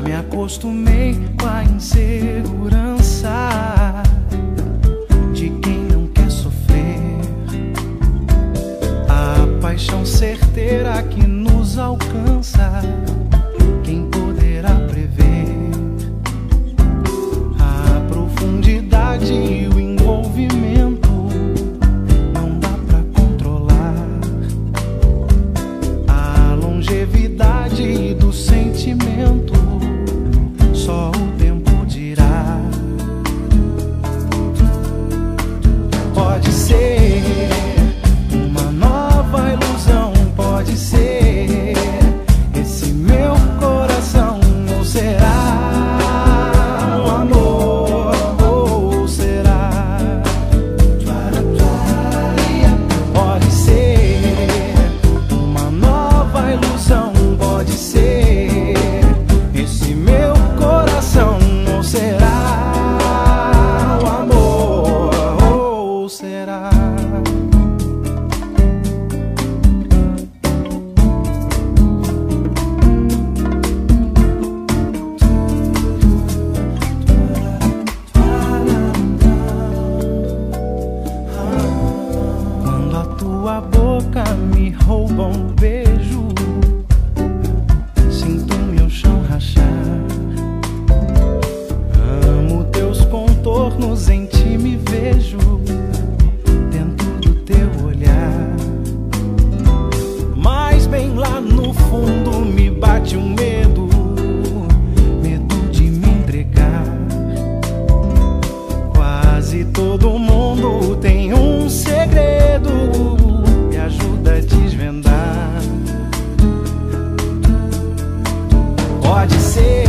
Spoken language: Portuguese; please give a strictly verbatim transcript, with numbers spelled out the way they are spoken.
me acostumei com a insegurança de quem não quer sofrer. A paixão certeira que nos alcança, quem poderá prever? A profundidade e o envolvimento não dá pra controlar. A longevidade do sentimento só o tempo dirá. Pode ser uma nova ilusão, pode ser esse meu coração, ou será o amor, ou será? Pode ser uma nova ilusão, pode ser esse meu coração, ou será o amor, ou será? Quando a tua boca me rouba um beijo, sinto meu chão rachar. Amo teus contornos, em ti me vejo dentro do teu olhar. Mas bem lá no fundo me bate um medo, medo de me entregar. Quase todo mundo tem um segredo, me ajuda a desvendar. Pode ser